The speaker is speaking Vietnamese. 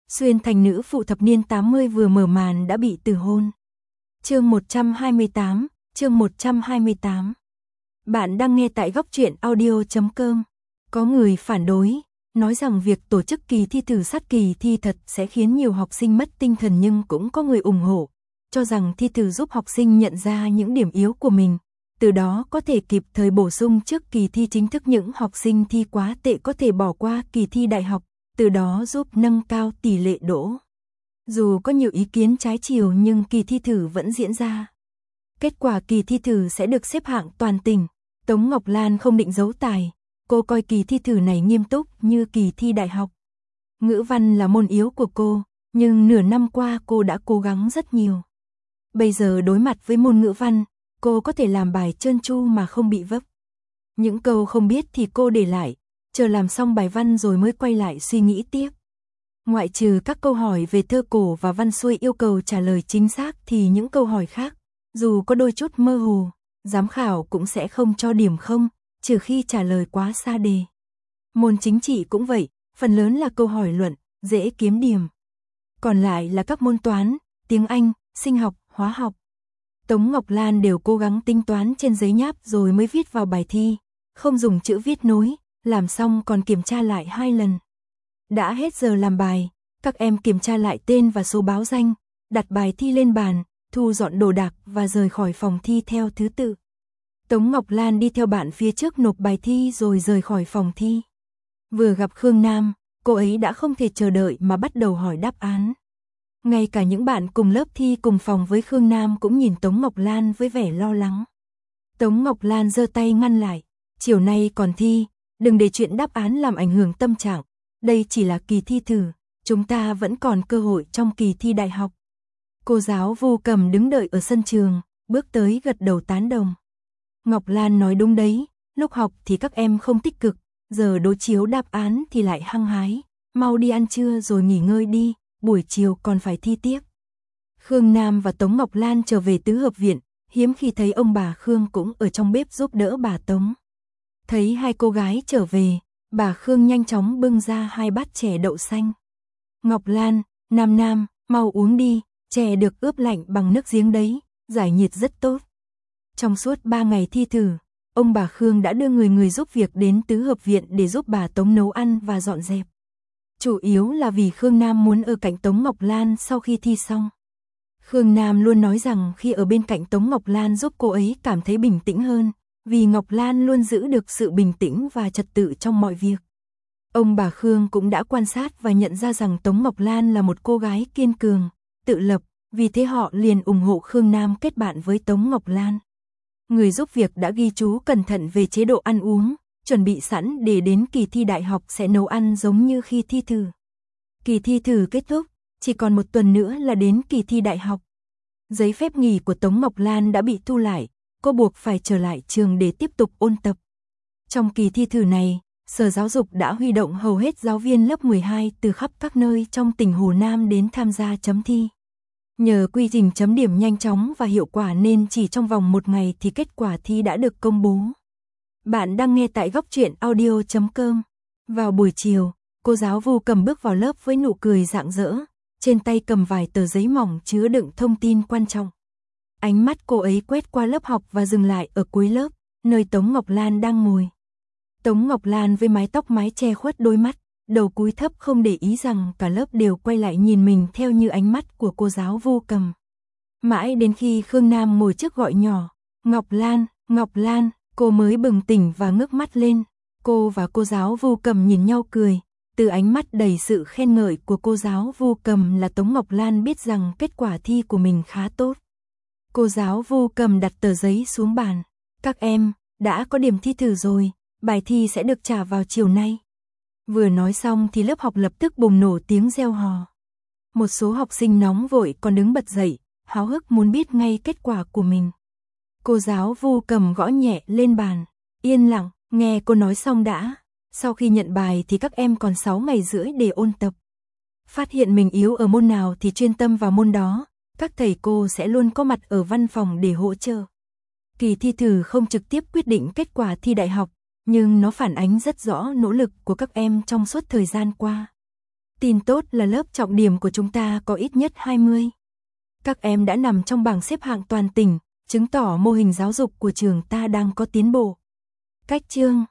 Xuyên thành nữ phụ thập niên 80 vừa mở màn đã bị từ hôn. Chương 128, chương 128. Bạn đang nghe tại góc truyện audio.com. Có người phản đối, nói rằng việc tổ chức kỳ thi thử sát kỳ thi thật sẽ khiến nhiều học sinh mất tinh thần, nhưng cũng có người ủng hộ, cho rằng thi thử giúp học sinh nhận ra những điểm yếu của mình, từ đó có thể kịp thời bổ sung trước kỳ thi chính thức. Những học sinh thi quá tệ có thể bỏ qua kỳ thi đại học, từ đó giúp nâng cao tỷ lệ đỗ. Dù có nhiều ý kiến trái chiều nhưng kỳ thi thử vẫn diễn ra. Kết quả kỳ thi thử sẽ được xếp hạng toàn tỉnh. Tống Ngọc Lan không định giấu tài, cô coi kỳ thi thử này nghiêm túc như kỳ thi đại học. Ngữ văn là môn yếu của cô, nhưng nửa năm qua cô đã cố gắng rất nhiều. Bây giờ đối mặt với môn ngữ văn, cô có thể làm bài trơn tru mà không bị vấp. Những câu không biết thì cô để lại, chờ làm xong bài văn rồi mới quay lại suy nghĩ tiếp. Ngoại trừ các câu hỏi về thơ cổ và văn xuôi yêu cầu trả lời chính xác thì những câu hỏi khác, dù có đôi chút mơ hồ, giám khảo cũng sẽ không cho điểm không, trừ khi trả lời quá xa đề. Môn chính trị cũng vậy, phần lớn là câu hỏi luận, dễ kiếm điểm. Còn lại là các môn toán, tiếng Anh, sinh học, hóa học. Tống Ngọc Lan đều cố gắng tính toán trên giấy nháp rồi mới viết vào bài thi, không dùng chữ viết nối, làm xong còn kiểm tra lại 2 lần. Đã hết giờ làm bài, các em kiểm tra lại tên và số báo danh, đặt bài thi lên bàn, thu dọn đồ đạc và rời khỏi phòng thi theo thứ tự. Tống Ngọc Lan đi theo bạn phía trước nộp bài thi rồi rời khỏi phòng thi. Vừa gặp Khương Nam, cô ấy đã không thể chờ đợi mà bắt đầu hỏi đáp án. Ngay cả những bạn cùng lớp thi cùng phòng với Khương Nam cũng nhìn Tống Ngọc Lan với vẻ lo lắng. Tống Ngọc Lan giơ tay ngăn lại, chiều nay còn thi, đừng để chuyện đáp án làm ảnh hưởng tâm trạng. Đây chỉ là kỳ thi thử, chúng ta vẫn còn cơ hội trong kỳ thi đại học. Cô giáo Vu Cầm đứng đợi ở sân trường, bước tới gật đầu tán đồng. Ngọc Lan nói đúng đấy, lúc học thì các em không tích cực, giờ đối chiếu đáp án thì lại hăng hái, mau đi ăn trưa rồi nghỉ ngơi đi, buổi chiều còn phải thi tiếp. Khương Nam và Tống Ngọc Lan trở về tứ hợp viện, hiếm khi thấy ông bà Khương cũng ở trong bếp giúp đỡ bà Tống. Thấy hai cô gái trở về, bà Khương nhanh chóng bưng ra 2 bát chè đậu xanh. Ngọc Lan, Nam, mau uống đi, chè được ướp lạnh bằng nước giếng đấy, giải nhiệt rất tốt. Trong suốt 3 ngày thi thử, ông bà Khương đã đưa người giúp việc đến tứ hợp viện để giúp bà Tống nấu ăn và dọn dẹp. Chủ yếu là vì Khương Nam muốn ở cạnh Tống Ngọc Lan sau khi thi xong. Khương Nam luôn nói rằng khi ở bên cạnh Tống Ngọc Lan giúp cô ấy cảm thấy bình tĩnh hơn, vì Ngọc Lan luôn giữ được sự bình tĩnh và trật tự trong mọi việc. Ông bà Khương cũng đã quan sát và nhận ra rằng Tống Ngọc Lan là một cô gái kiên cường, tự lập, vì thế họ liền ủng hộ Khương Nam kết bạn với Tống Ngọc Lan. Người giúp việc đã ghi chú cẩn thận về chế độ ăn uống, chuẩn bị sẵn để đến kỳ thi đại học sẽ nấu ăn giống như khi thi thử. Kỳ thi thử kết thúc, chỉ còn 1 tuần nữa là đến kỳ thi đại học. Giấy phép nghỉ của Tống Ngọc Lan đã bị thu lại, cô buộc phải trở lại trường để tiếp tục ôn tập. Trong kỳ thi thử này, Sở Giáo dục đã huy động hầu hết giáo viên lớp 12 từ khắp các nơi trong tỉnh Hồ Nam đến tham gia chấm thi. Nhờ quy trình chấm điểm nhanh chóng và hiệu quả nên chỉ trong vòng 1 ngày thì kết quả thi đã được công bố. Bạn đang nghe tại góc truyện audio.com. Vào buổi chiều, cô giáo Vu Cầm bước vào lớp với nụ cười rạng rỡ, trên tay cầm vài tờ giấy mỏng chứa đựng thông tin quan trọng. Ánh mắt cô ấy quét qua lớp học và dừng lại ở cuối lớp, nơi Tống Ngọc Lan đang ngồi. Tống Ngọc Lan với mái tóc mái che khuất đôi mắt, đầu cúi thấp không để ý rằng cả lớp đều quay lại nhìn mình theo như ánh mắt của cô giáo Vu Cầm. Mãi đến khi Khương Nam ngồi trước gọi nhỏ, Ngọc Lan, cô mới bừng tỉnh và ngước mắt lên. Cô và cô giáo Vu Cầm nhìn nhau cười, từ ánh mắt đầy sự khen ngợi của cô giáo Vu Cầm là Tống Ngọc Lan biết rằng kết quả thi của mình khá tốt. Cô giáo Vu Cầm đặt tờ giấy xuống bàn. Các em, đã có điểm thi thử rồi, bài thi sẽ được trả vào chiều nay. Vừa nói xong thì lớp học lập tức bùng nổ tiếng reo hò. Một số học sinh nóng vội còn đứng bật dậy, háo hức muốn biết ngay kết quả của mình. Cô giáo Vu Cầm gõ nhẹ lên bàn. Yên lặng, nghe cô nói xong đã. Sau khi nhận bài thì các em còn 6 ngày rưỡi để ôn tập. Phát hiện mình yếu ở môn nào thì chuyên tâm vào môn đó. Các thầy cô sẽ luôn có mặt ở văn phòng để hỗ trợ. Kỳ thi thử không trực tiếp quyết định kết quả thi đại học, nhưng nó phản ánh rất rõ nỗ lực của các em trong suốt thời gian qua. Tin tốt là lớp trọng điểm của chúng ta có ít nhất 20. Các em đã nằm trong bảng xếp hạng toàn tỉnh, chứng tỏ mô hình giáo dục của trường ta đang có tiến bộ. Cách chương